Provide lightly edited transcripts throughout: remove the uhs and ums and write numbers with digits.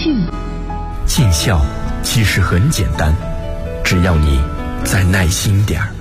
性。 尽孝其实很简单，只要你再耐心点儿。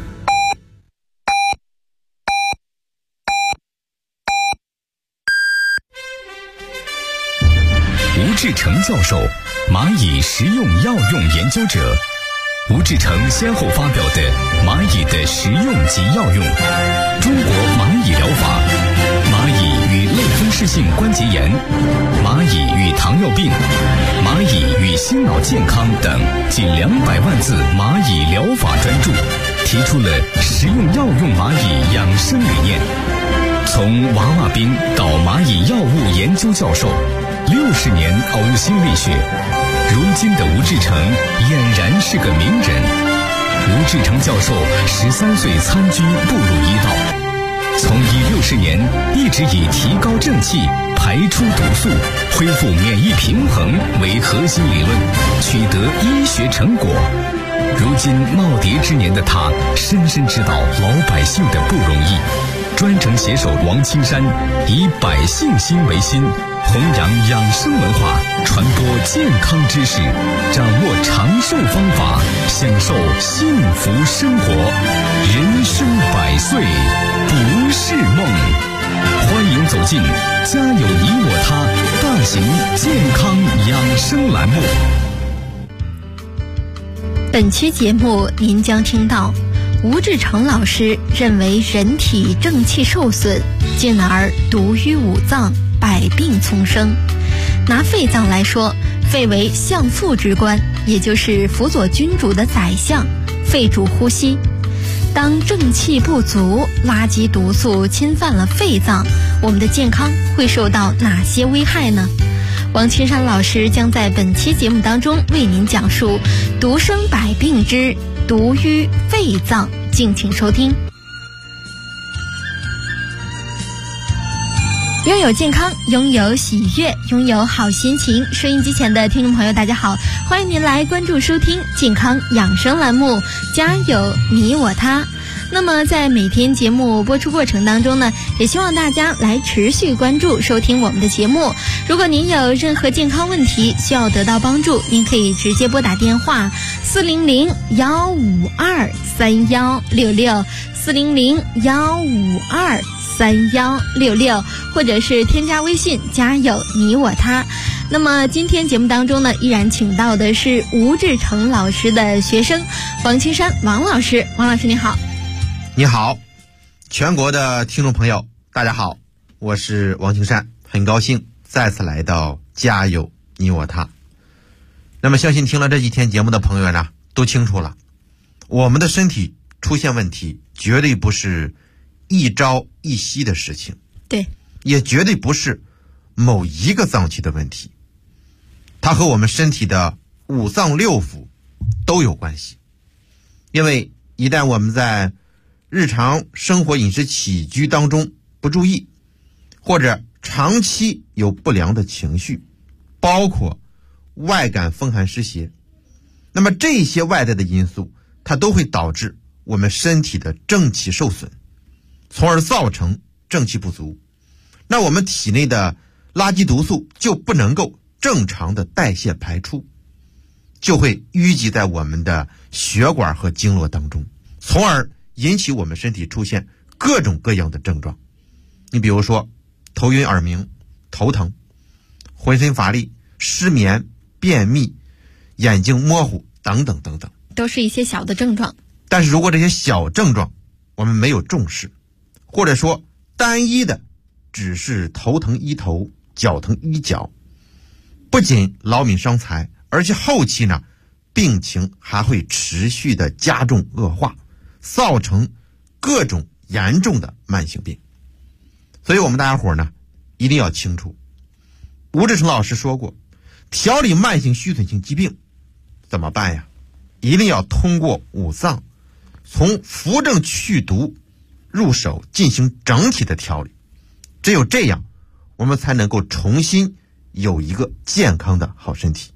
吴志成教授，蚂蚁食用药用研究者。吴志成先后发表的《蚂蚁的食用及药用》《中国蚂蚁疗法》《蚂蚁与类风湿性关节炎》《蚂蚁与糖尿病》《蚂蚁与心脑健康》等近200万字蚂蚁疗法专著，提出了食用药用蚂蚁养生理念。从娃娃兵到蚂蚁药物研究教授，60年呕心沥血，如今的吴志成俨然是个名人。吴志成教授13岁参军步入医道，从医60年一直以提高正气、排出毒素、恢复免疫平衡为核心理论，取得医学成果。如今耄耋之年的他，深深知道老百姓的不容易，专程携手王青山，以百姓心为心，弘扬养生文化，传播健康知识，掌握长寿方法，享受幸福生活。人生100岁不是梦。欢迎走进家有你我他大型健康养生栏目。 本期节目您将听到吴志成老师认为人体正气受损，进而毒于五脏，百病丛生。拿肺脏来说，肺为相父之官，也就是辅佐君主的宰相，肺主呼吸。当正气不足，垃圾毒素侵犯了肺脏，我们的健康会受到哪些危害呢？王青山老师将在本期节目当中为您讲述毒生百病之毒于肺脏，敬请收听。拥有健康，拥有喜悦，拥有好心情。收音机前的听众朋友大家好，欢迎您来关注收听健康养生栏目，家有你我他。那么在每天节目播出过程当中呢，也希望大家来持续关注收听我们的节目。如果您有任何健康问题需要得到帮助，您可以直接拨打电话400-152-3166 400-152-3166，或者是添加微信家有你我他。那么今天节目当中呢，依然请到的是吴志成老师的学生王青山王老师。王老师你好。 你好，全国的听众朋友大家好，我是王青山，很高兴再次来到家有你我他。那么相信听了这几天节目的朋友呢，都清楚了，我们的身体出现问题绝对不是一朝一夕的事情， 对， 也绝对不是某一个脏器的问题，它和我们身体的五脏六腑都有关系。因为一旦我们在日常生活饮食起居当中不注意，或者长期有不良的情绪，包括外感风寒湿邪，那么这些外在的因素它都会导致我们身体的正气受损，从而造成正气不足。那我们体内的垃圾毒素就不能够正常的代谢排出，就会淤积在我们的血管和经络当中，从而引起我们身体出现各种各样的症状。你比如说头晕耳鸣、头疼、浑身乏力、失眠、便秘、眼睛模糊等等等等， 都是一些小的症状。 但是如果这些小症状我们没有重视，或者说单一的只是头疼医头，脚疼医脚，不仅劳民伤财，而且后期呢病情还会持续的加重恶化，造成各种严重的慢性病。所以我们大家伙呢一定要清楚，吴志成老师说过，调理慢性虚损性疾病怎么办呀？一定要通过五脏，从扶正祛毒入手进行整体的调理。只有这样，我们才能够重新有一个健康的好身体。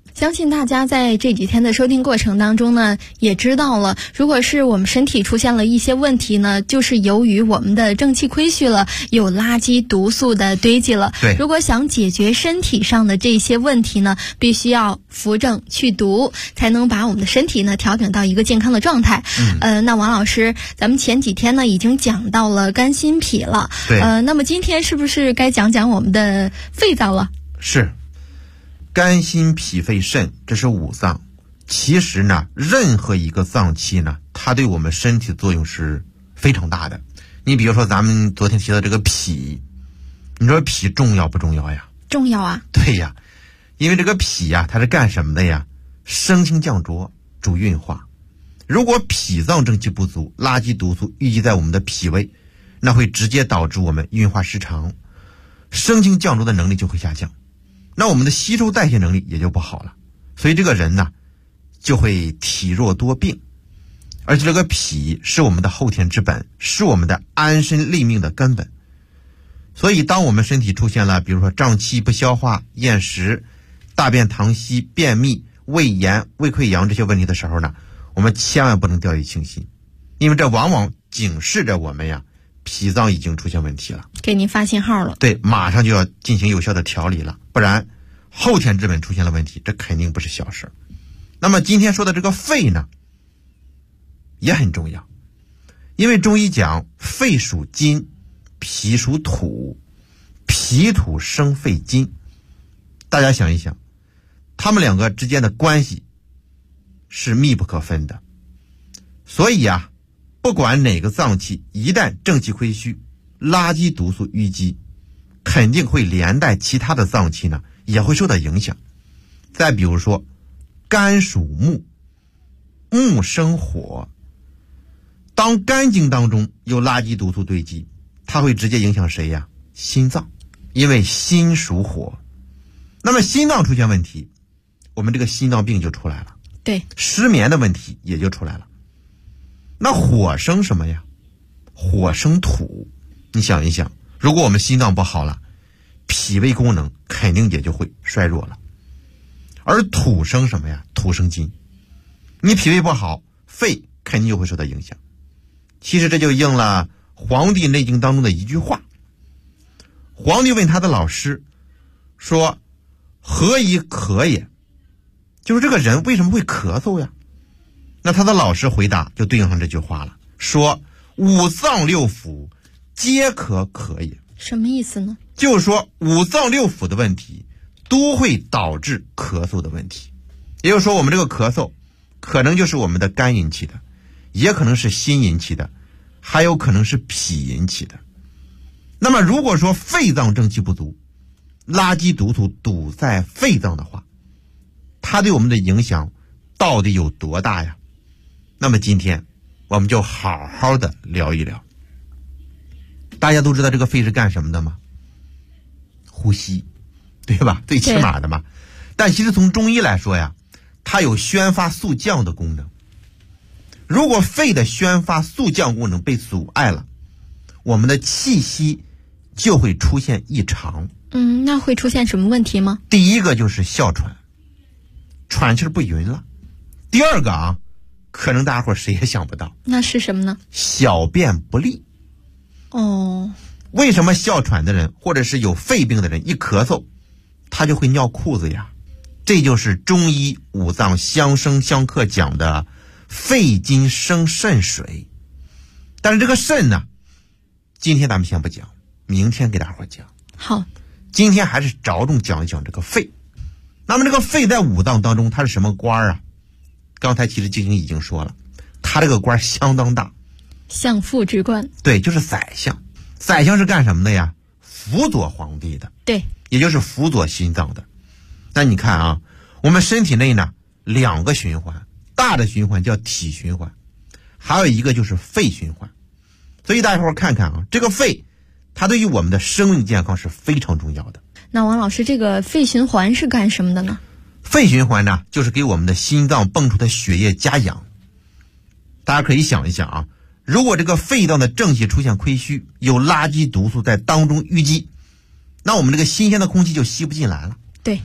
相信大家在这几天的收听过程当中呢，也知道了，如果是我们身体出现了一些问题呢，就是由于我们的正气亏虚了，有垃圾毒素的堆积了。 对， 如果想解决身体上的这些问题呢，必须要扶正去毒，才能把我们的身体呢调整到一个健康的状态。那王老师，咱们前几天呢已经讲到了肝心脾了。 对。 那么今天是不是该讲讲我们的肺脏了？ 是。肝心脾肺肾，这是五脏。其实呢，任何一个脏器呢，它对我们身体的作用是非常大的。你比如说咱们昨天提到这个脾，你说脾重要不重要呀？ 重要啊。 对呀，因为这个脾呀，它是干什么的呀？升清降浊，主运化。如果脾脏正气不足，垃圾毒素淤积在我们的脾胃，那会直接导致我们运化失常，升清降浊的能力就会下降，那我们的吸收代谢能力也就不好了，所以这个人呢就会体弱多病。而且这个脾是我们的后天之本，是我们的安身立命的根本。所以当我们身体出现了比如说胀气、不消化、厌食、大便溏稀、便秘、胃炎、胃溃疡这些问题的时候呢，我们千万不能掉以轻心，因为这往往警示着我们呀，脾脏已经出现问题了， 给您发信号了。 对，马上就要进行有效的调理了，不然后天之本出现了问题，这肯定不是小事。那么今天说的这个肺呢也很重要，因为中医讲肺属金，脾属土，脾土生肺金。大家想一想，他们两个之间的关系是密不可分的。所以啊，不管哪个脏器一旦正气亏虚，垃圾毒素淤积，肯定会连带其他的脏器呢也会受到影响。再比如说肝属木，木生火，当肝经当中有垃圾毒素堆积，它会直接影响谁呀？心脏，因为心属火。那么心脏出现问题，我们这个心脏病就出来了， 对， 失眠的问题也就出来了。那火生什么呀？火生土。你想一想，如果我们心脏不好了，脾胃功能肯定也就会衰弱了。而土生什么呀？土生金。你脾胃不好，肺肯定就会受到影响。其实这就应了《黄帝内经》当中的一句话。皇帝问他的老师说，何以咳也？就是这个人为什么会咳嗽呀？那他的老师回答就对应上这句话了，说五脏六腑皆可咳也。 什么意思呢？ 就是说五脏六腑的问题都会导致咳嗽的问题。也就是说我们这个咳嗽可能就是我们的肝引起的，也可能是心引起的，还有可能是脾引起的。那么如果说肺脏正气不足，垃圾毒素堵在肺脏的话，它对我们的影响到底有多大呀？那么今天我们就好好的聊一聊。大家都知道这个肺是干什么的吗？呼吸，对吧？最起码的嘛。但其实从中医来说呀，它有宣发速降的功能。如果肺的宣发速降功能被阻碍了，我们的气息就会出现异常。 那会出现什么问题吗？ 第一个就是哮喘，喘气不匀了。第二个啊，可能大家伙谁也想不到， 那是什么呢？ 小便不利。 哦， 为什么哮喘的人或者是有肺病的人一咳嗽他就会尿裤子呀？这就是中医五脏相生相克讲的肺金生肾水。但是这个肾呢，今天咱们先不讲，明天给大伙讲。 好， 今天还是着重讲一讲这个肺。那么这个肺在五脏当中它是什么官啊？刚才其实静静已经说了，它这个官相当大， 相父之官。 对，就是宰相。宰相是干什么的呀？辅佐皇帝的， 对， 也就是辅佐心脏的。那你看啊，我们身体内呢两个循环，大的循环叫体循环，还有一个就是肺循环。所以大家伙看看啊，这个肺它对于我们的生命健康是非常重要的。 那王老师，这个肺循环是干什么的呢？ 肺循环呢，就是给我们的心脏泵出的血液加氧。大家可以想一想啊，如果这个肺脏的正气出现亏虚，有垃圾毒素在当中淤积，那我们这个新鲜的空气就吸不进来了。 对，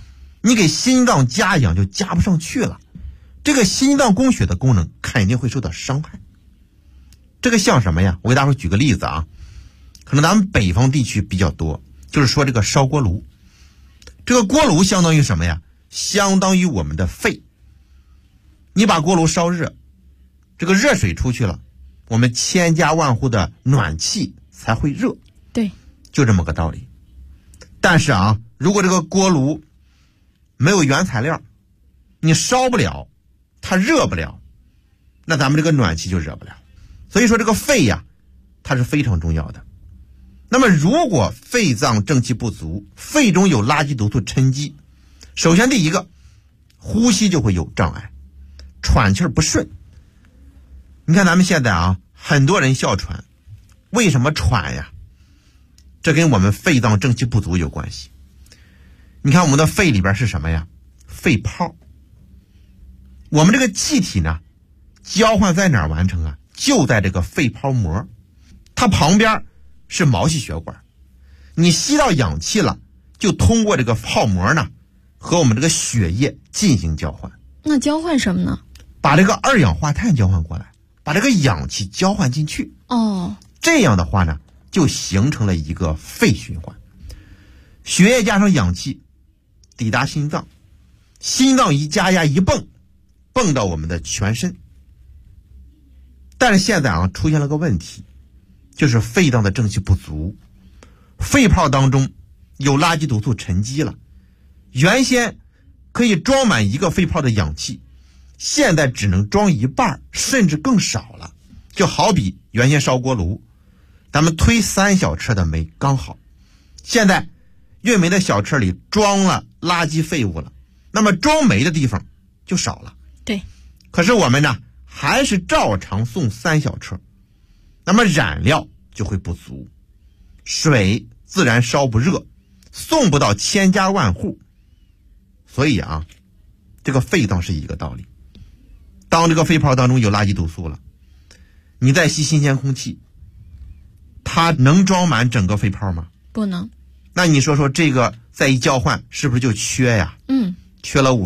你给心脏加氧就加不上去了，这个心脏供血的功能肯定会受到伤害。这个像什么呀？我给大伙举个例子啊，可能咱们北方地区比较多，就是说这个烧锅炉。这个锅炉相当于什么呀？相当于我们的肺。你把锅炉烧热，这个热水出去了，我们千家万户的暖气才会热。 对， 就这么个道理。但是啊，如果这个锅炉没有原材料，你烧不了，它热不了，那咱们这个暖气就热不了。所以说这个肺呀，它是非常重要的。那么如果肺脏正气不足，肺中有垃圾毒素沉积，首先第一个，呼吸就会有障碍，喘气不顺。你看咱们现在啊，很多人哮喘，为什么喘呀？这跟我们肺脏正气不足有关系。你看我们的肺里边是什么呀？肺泡。我们这个气体呢，交换在哪儿完成啊？就在这个肺泡膜，它旁边是毛细血管。你吸到氧气了，就通过这个泡膜呢，和我们这个血液进行交换。 那交换什么呢？ 把这个二氧化碳交换过来，把这个氧气交换进去。 哦， 这样的话呢，就形成了一个肺循环。血液加上氧气抵达心脏，心脏一加压一泵，泵到我们的全身。但是现在啊，出现了个问题，就是肺脏的正气不足，肺泡当中有垃圾毒素沉积了。原先可以装满一个肺泡的氧气，现在只能装一半，甚至更少了。就好比原先烧锅炉，咱们推3小车的煤刚好，现在运煤的小车里装了垃圾废物了，那么装煤的地方就少了。 对， 可是我们呢，还是照常送3小车，那么燃料就会不足，水自然烧不热，送不到千家万户。所以啊，这个肺脏是一个道理。当这个肺泡当中有垃圾毒素了，你再吸新鲜空气，它能装满整个肺泡吗？ 不能。 那你说说这个再一交换，是不是就缺呀？缺了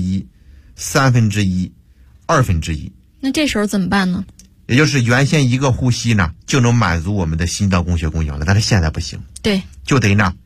1/5、1/3、1/2。 那这时候怎么办呢？ 也就是原先一个呼吸呢，就能满足我们的心脏供血供氧了，但是现在不行。 对， 就得呢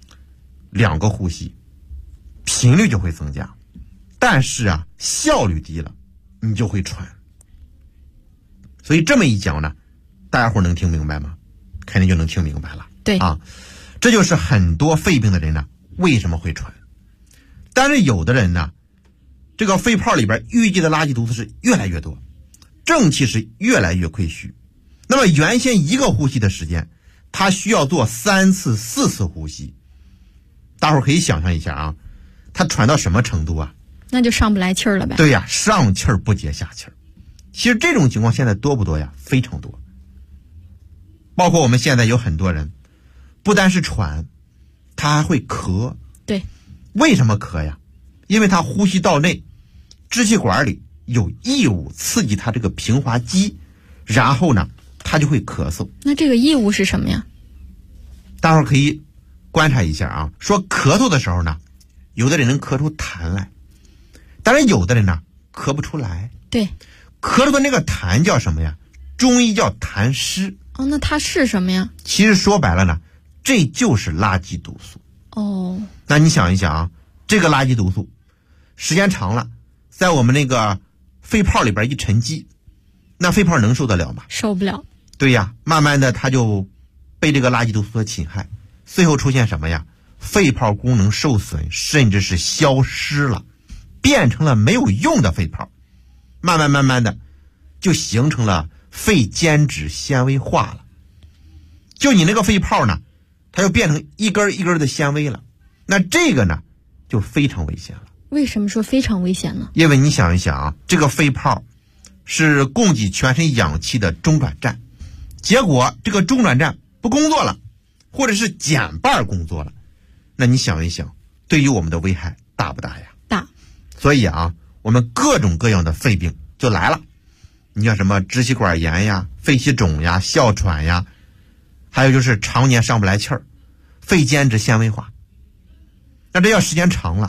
2个呼吸，频率就会增加，但是啊，效率低了，你就会喘。所以这么一讲呢，大家伙能听明白吗？肯定就能听明白了。 对啊，这就是很多肺病的人呢为什么会喘。但是有的人呢，这个肺泡里边淤积的垃圾毒素是越来越多，正气是越来越亏虚。那么原先一个呼吸的时间，他需要做3次、4次呼吸。大伙儿可以想象一下啊，他喘到什么程度啊？ 那就上不来气儿了呗。 对呀，上气儿不接下气儿。其实这种情况现在多不多呀？非常多。包括我们现在有很多人，不单是喘，他还会咳。 对， 为什么咳呀？因为他呼吸道内支气管里有异物刺激他这个平滑肌，然后呢，他就会咳嗽。 那这个异物是什么呀？ 大伙儿可以观察一下啊，说咳嗽的时候呢，有的人能咳出痰来，但是有的人呢咳不出来。 对， 咳出的那个痰叫什么呀？中医叫痰湿。 哦，那它是什么呀？ 其实说白了呢，这就是垃圾毒素。 哦， 那你想一想啊，这个垃圾毒素时间长了，在我们那个肺泡里边一沉积，那肺泡能受得了吗？ 受不了。 对呀，慢慢的它就被这个垃圾毒素所侵害，最后出现什么呀？肺泡功能受损，甚至是消失了，变成了没有用的肺泡，慢慢的就形成了肺间质纤维化了。就你那个肺泡呢，它就变成一根一根的纤维了，那这个呢就非常危险了。 为什么说非常危险呢？ 因为你想一想啊，这个肺泡是供给全身氧气的中转站，结果这个中转站不工作了，或者是减半工作了，那你想一想，对于我们的危害大不大呀？ 大。 所以啊，我们各种各样的肺病就来了。你像什么支气管炎呀、肺气肿呀、哮喘呀，还有就是常年上不来气儿，肺间质纤维化。那这要时间长了，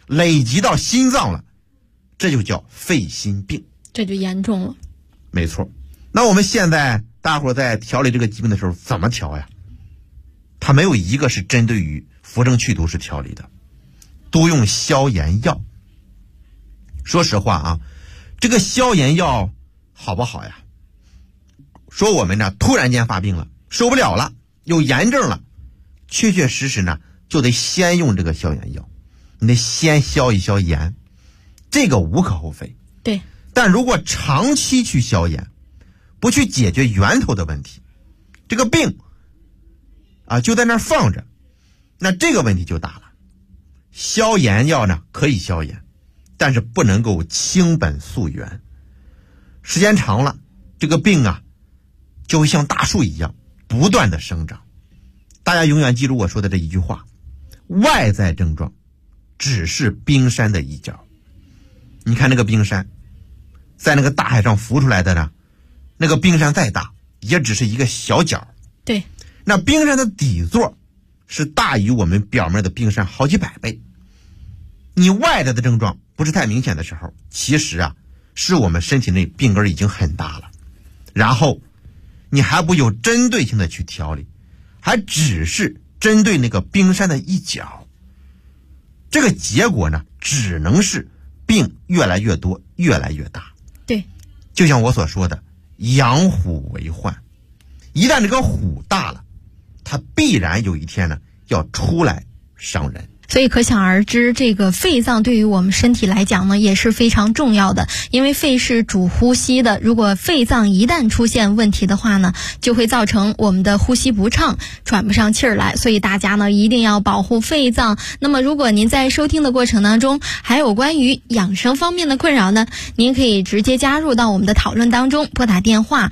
累积到心脏了，这就叫肺心病， 这就严重了。 没错。那我们现在大伙在调理这个疾病的时候怎么调呀？它没有一个是针对于扶正祛毒式调理的，都用消炎药。说实话啊，这个消炎药好不好呀？说我们呢突然间发病了，受不了了，有炎症了，确确实实呢就得先用这个消炎药，你得先消一消炎，这个无可厚非。 对。 但如果长期去消炎，不去解决源头的问题，这个病啊就在那儿放着，那这个问题就大了。消炎药呢可以消炎，但是不能够清本溯源，时间长了，这个病啊就会像大树一样不断的生长。大家永远记住我说的这一句话，外在症状只是冰山的一角。你看那个冰山在那个大海上浮出来的呢，那个冰山再大也只是一个小角。 对。 那冰山的底座是大于我们表面的冰山好几百倍。你外在的症状不是太明显的时候，其实啊是我们身体内病根已经很大了，然后你还不有针对性的去调理，还只是针对那个冰山的一角，这个结果呢只能是病越来越多，越来越大。 对。 就像我所说的，养虎为患，一旦这个虎大了，它必然有一天呢要出来伤人。 所以可想而知，这个肺脏对于我们身体来讲呢也是非常重要的，因为肺是主呼吸的，如果肺脏一旦出现问题的话呢，就会造成我们的呼吸不畅，喘不上气儿来，所以大家呢一定要保护肺脏。那么如果您在收听的过程当中还有关于养生方面的困扰呢，您可以直接加入到我们的讨论当中，拨打电话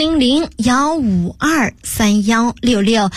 400-152-3166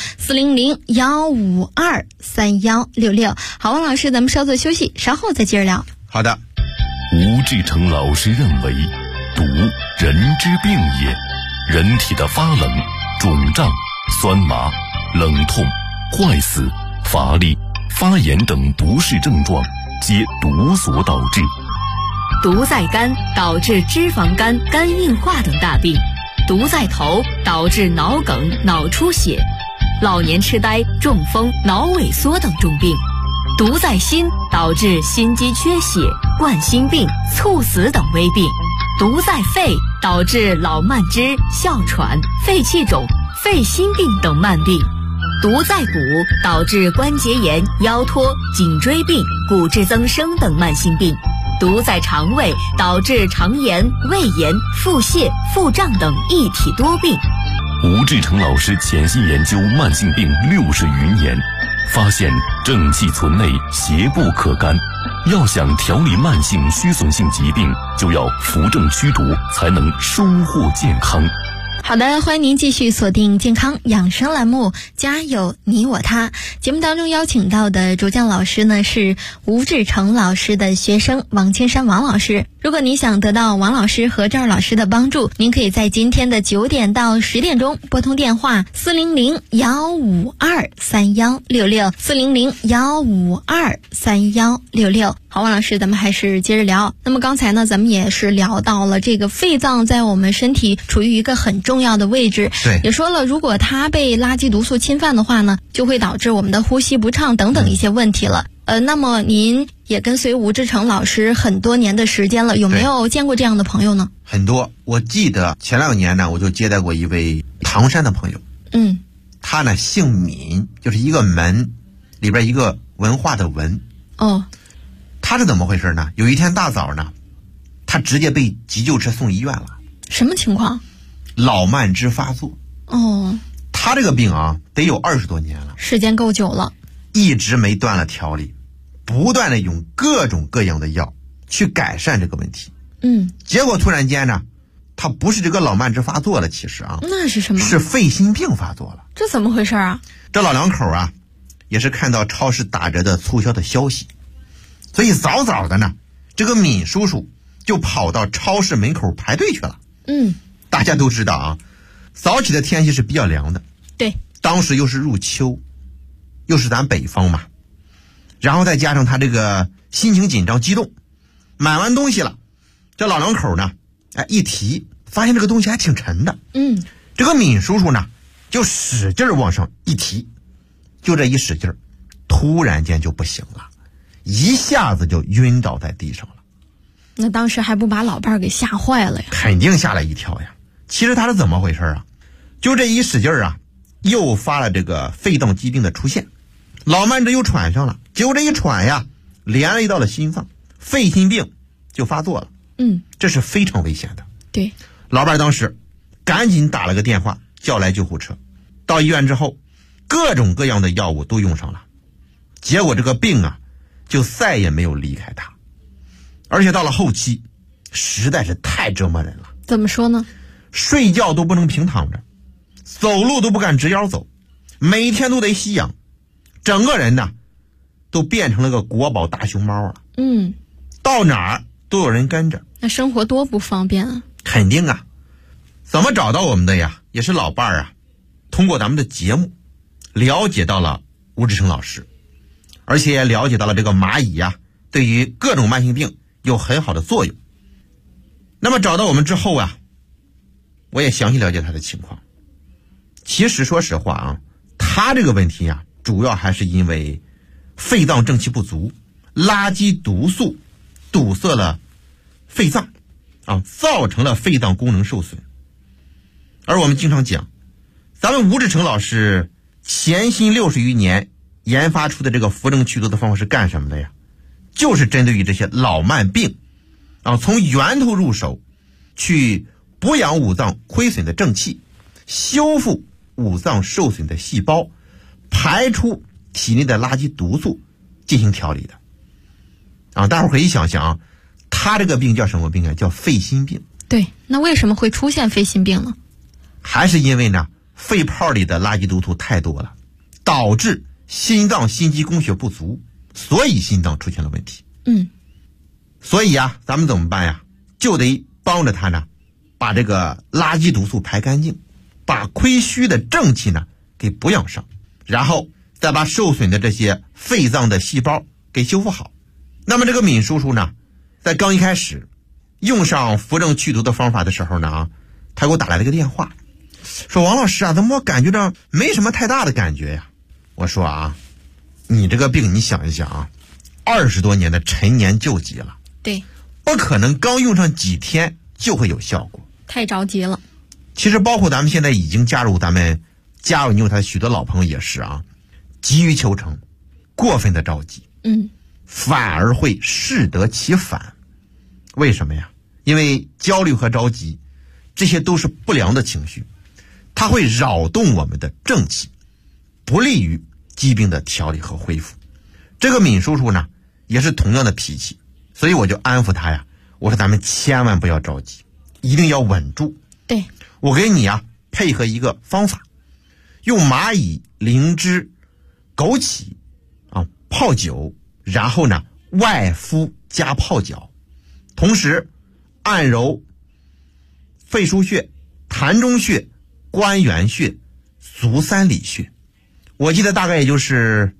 400-152-3166。好，王老师，咱们稍作休息，稍后再接着聊。 好的。 吴志成老师认为，毒人之病也，人体的发冷、肿胀、酸麻、冷痛、坏死、乏力、发炎等不适症状，皆毒所导致。 毒在肝，导致脂肪肝、肝硬化等大病；毒在头，导致脑梗、脑出血、老年痴呆、中风、脑萎缩等重病；毒在心，导致心肌缺血、冠心病、猝死等危病；毒在肺，导致老慢支、哮喘、肺气肿、肺心病等慢病；毒在骨，导致关节炎、腰托、颈椎病、骨质增生等慢性病；毒在肠胃，导致肠炎、胃炎、腹泻、腹胀等一体多病。 吴志成老师潜心研究慢性病60余年，发现正气存内，邪不可干。要想调理慢性虚损性疾病，就要扶正祛毒，才能收获健康。 好的，欢迎您继续锁定健康养生栏目，家有你我他。节目当中邀请到的主讲老师呢是吴志成老师的学生王青山王老师。如果你想得到王老师和赵老师的帮助，您可以在今天的9点到10点钟拨通电话400-152-3166 400-152-3166。好，王老师，咱们还是接着聊。那么刚才呢，咱们也是聊到了这个肺脏在我们身体处于一个很重要的位置。 对， 也说了，如果它被垃圾毒素侵犯的话呢，就会导致我们的呼吸不畅等等一些问题了。那么您也跟随吴志成老师很多年的时间了，有没有见过这样的朋友呢？ 很多。我记得前2年呢，我就接待过一位唐山的朋友。他呢姓闵，就是一个门里边一个文化的文。 哦。 他是怎么回事呢？有一天大早呢，他直接被急救车送医院了。 什么情况？ 老慢支发作。 哦。 他这个病啊，得有20多年了， 时间够久了， 一直没断了调理，不断的用各种各样的药去改善这个问题。结果突然间呢，他不是这个老慢支发作了，其实啊， 那是什么？ 是肺心病发作了。 这怎么回事啊？ 这老两口啊，也是看到超市打折的促销的消息，所以早早的呢，这个闵叔叔就跑到超市门口排队去了。大家都知道啊，早起的天气是比较凉的。 对， 当时又是入秋，又是咱北方嘛，然后再加上他这个心情紧张激动，买完东西了，这老两口呢，一提发现这个东西还挺沉的，这个闵叔叔呢就使劲往上一提，就这一使劲，突然间就不行了，一下子就晕倒在地上了。 那当时还不把老伴儿给吓坏了呀？ 肯定吓了一跳呀。其实他是怎么回事啊？就这一使劲啊，诱发了这个肺脏疾病的出现，老曼这又喘上了，结果这一喘呀，连累到了心脏，肺心病就发作了。这是非常危险的。 对， 老伴当时赶紧打了个电话，叫来救护车。到医院之后，各种各样的药物都用上了，结果这个病啊，就再也没有离开他。而且到了后期，实在是太折磨人了。 怎么说呢？ 睡觉都不能平躺着，走路都不敢直腰走，每天都得吸氧，整个人呢都变成了个国宝大熊猫了。到哪儿都有人跟着， 那生活多不方便啊。 肯定啊。怎么找到我们的呀？也是老伴儿啊，通过咱们的节目了解到了吴志成老师，而且也了解到了这个蚂蚁呀对于各种慢性病有很好的作用。那么找到我们之后啊，我也详细了解他的情况。其实说实话啊，他这个问题啊，主要还是因为肺脏正气不足，垃圾毒素堵塞了肺脏啊，造成了肺脏功能受损。而我们经常讲，咱们吴志成老师潜心60余年研发出的这个扶正祛毒的方法是干什么的呀？就是针对于这些老慢病啊，从源头入手，去补养五脏亏损的正气，修复五脏受损的细胞，排出体内的垃圾毒素，进行调理的。啊，大伙可以想想啊，他这个病叫什么病啊？叫肺心病。 对，那为什么会出现肺心病呢？ 还是因为呢，肺泡里的垃圾毒素太多了，导致心脏心肌供血不足，所以心脏出现了问题。所以啊，咱们怎么办呀？就得帮着他呢，把这个垃圾毒素排干净，把亏虚的正气呢给补养上，然后再把受损的这些肺脏的细胞给修复好。那么这个闵叔叔呢，在刚一开始用上扶正祛毒的方法的时候呢，他给我打来了个电话，说王老师啊，怎么我感觉到没什么太大的感觉呀？我说啊，你这个病你想一想啊，20多年的陈年旧疾了， 对， 不可能刚用上几天就会有效果， 太着急了。 其实包括咱们现在已经加入咱们加入牛台的许多老朋友也是啊，急于求成，过分的着急，反而会适得其反。为什么呀？因为焦虑和着急，这些都是不良的情绪，它会扰动我们的正气，不利于疾病的调理和恢复。这个闵叔叔呢，也是同样的脾气，所以我就安抚他呀，我说咱们千万不要着急，一定要稳住。 对， 我给你啊配合一个方法，用蚂蚁、灵芝、枸杞啊泡酒，然后呢外敷加泡脚，同时按揉肺腧穴、膻中穴、关元穴、足三里穴。我记得大概也就是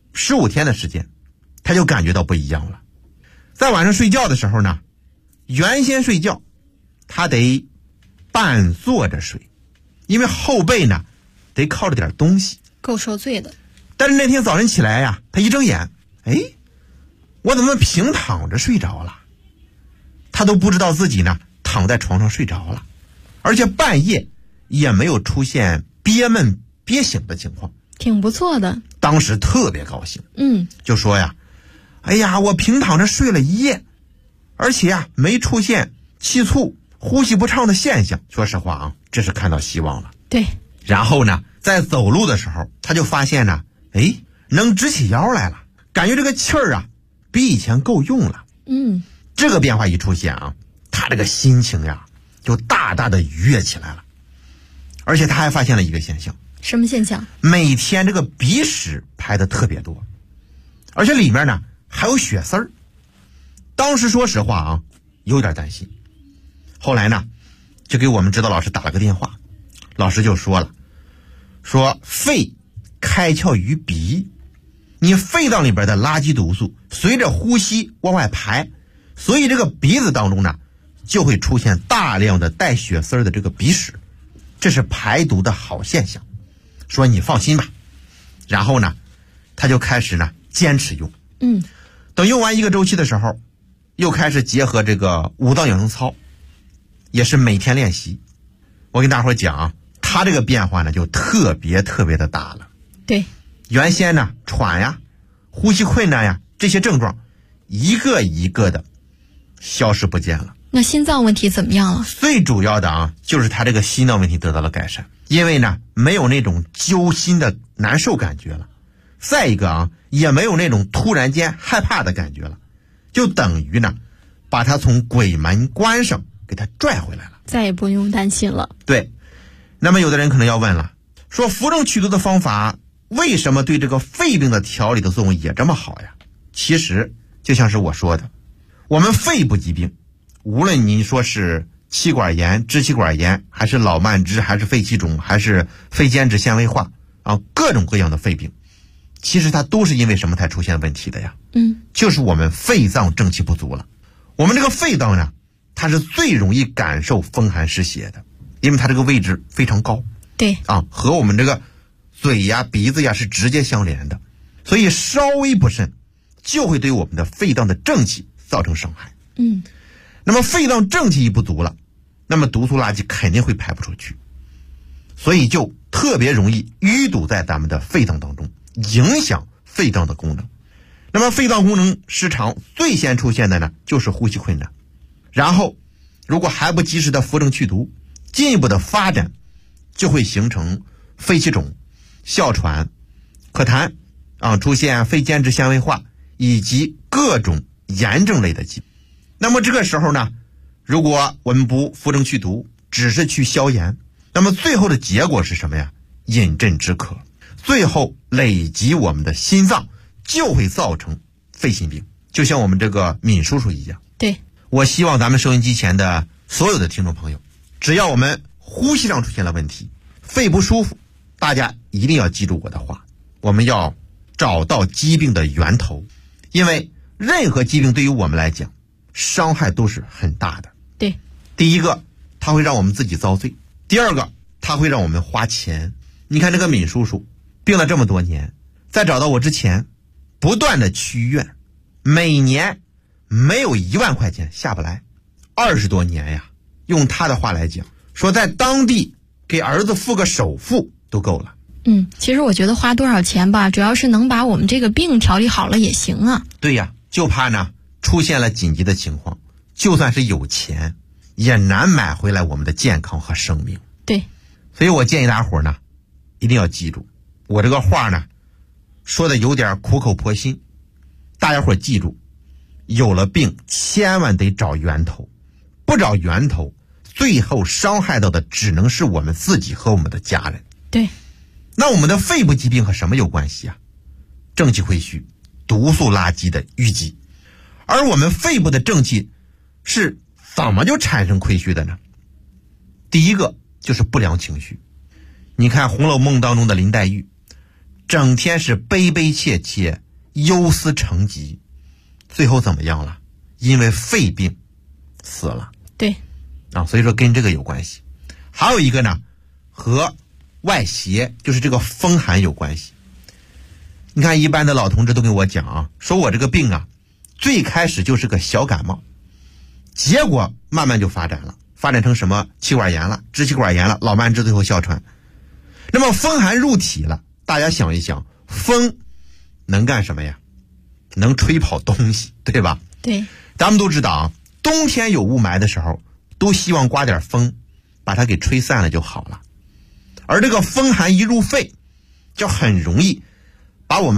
15天的时间，他就感觉到不一样了。在晚上睡觉的时候呢，原先睡觉他得半坐着睡，因为后背呢得靠着点东西， 够受罪的。 但是那天早晨起来呀，他一睁眼，我怎么平躺着睡着了？他都不知道自己呢躺在床上睡着了，而且半夜也没有出现憋闷憋醒的情况， 挺不错的。 当时特别高兴，就说呀，我平躺着睡了一夜，而且啊没出现气促、呼吸不畅的现象。说实话啊，这是看到希望了。 对。 然后呢，在走路的时候，他就发现呢，能直起腰来了，感觉这个气儿啊比以前够用了。这个变化一出现啊，他这个心情呀就大大的愉悦起来了。而且他还发现了一个现象。 什么现象？ 每天这个鼻屎排的特别多，而且里面呢还有血丝儿。当时说实话啊，有点担心。后来呢，就给我们指导老师打了个电话，老师就说了，说肺开窍于鼻， 你肺脏里边的垃圾毒素随着呼吸往外排，所以这个鼻子当中呢就会出现大量的带血丝的这个鼻屎，这是排毒的好现象。说你放心吧，然后呢他就开始呢坚持用，等用完一个周期的时候，又开始结合这个五脏养生操，也是每天练习。我跟大伙讲啊，他这个变化呢就特别的大了。 对， 原先呢喘呀、呼吸困难呀这些症状一个一个的消失不见了。 那心脏问题怎么样了？ 最主要的啊，就是他这个心脏问题得到了改善，因为呢没有那种揪心的难受感觉了，再一个啊也没有那种突然间害怕的感觉了，就等于呢把他从鬼门关上给他拽回来了， 再也不用担心了。 对，那么有的人可能要问了，说扶正祛毒的方法为什么对这个肺病的调理的作用也这么好呀？其实就像是我说的，我们肺部疾病，无论您说是气管炎、支气管炎，还是老慢支，还是肺气肿，还是肺间质纤维化啊，各种各样的肺病，其实它都是因为什么才出现问题的呀？就是我们肺脏正气不足了。我们这个肺脏呢，它是最容易感受风寒湿邪的，因为它这个位置非常高， 对啊，和我们这个嘴呀、鼻子呀是直接相连的，所以稍微不慎就会对我们的肺脏的正气造成伤害。那么肺脏正气一不足了，那么毒素垃圾肯定会排不出去，所以就特别容易淤堵在咱们的肺脏当中，影响肺脏的功能。那么肺脏功能失常最先出现的呢就是呼吸困难，然后如果还不及时的扶正祛毒，进一步的发展就会形成肺气肿、哮喘、咳痰啊，出现肺间质纤维化以及各种炎症类的疾病。那么这个时候呢，如果我们不扶正祛毒，只是去消炎，那么最后的结果是什么呀？饮鸩止渴，最后累及我们的心脏，就会造成肺心病，就像我们这个闵叔叔一样。 对， 我希望咱们收音机前的所有的听众朋友，只要我们呼吸上出现了问题，肺不舒服，大家一定要记住我的话，我们要找到疾病的源头，因为任何疾病对于我们来讲伤害都是很大的。 对， 第一个它会让我们自己遭罪，第二个它会让我们花钱。你看这个闵叔叔病了这么多年，在找到我之前不断的去医院，每年没有1万块钱下不来，20多年呀，用他的话来讲，说在当地给儿子付个首付都够了。 其实我觉得花多少钱吧，主要是能把我们这个病调理好了也行啊。 对呀，就怕呢出现了紧急的情况，就算是有钱也难买回来我们的健康和生命。 对， 所以我建议大伙呢一定要记住，我这个话呢说的有点苦口婆心，大家伙记住，有了病千万得找源头，不找源头，最后伤害到的只能是我们自己和我们的家人。 对， 那我们的肺部疾病和什么有关系啊？正气亏虚，毒素垃圾的淤积。而我们肺部的正气是怎么就产生亏虚的呢？第一个就是不良情绪。你看《红楼梦》当中的林黛玉，整天是悲悲切切，忧思成疾，最后怎么样了？因为肺病死了。 对啊，所以说跟这个有关系。还有一个呢，和外邪，就是这个风寒有关系。你看一般的老同志都跟我讲啊，说我这个病啊最开始就是个小感冒，结果慢慢就发展了，发展成什么气管炎了、支气管炎了、老慢支，最后哮喘。那么风寒入体了，大家想一想，风能干什么呀？能吹跑东西，对吧？ 对， 咱们都知道啊，冬天有雾霾的时候，都希望刮点风把它给吹散了就好了。而这个风寒一入肺，就很容易把我们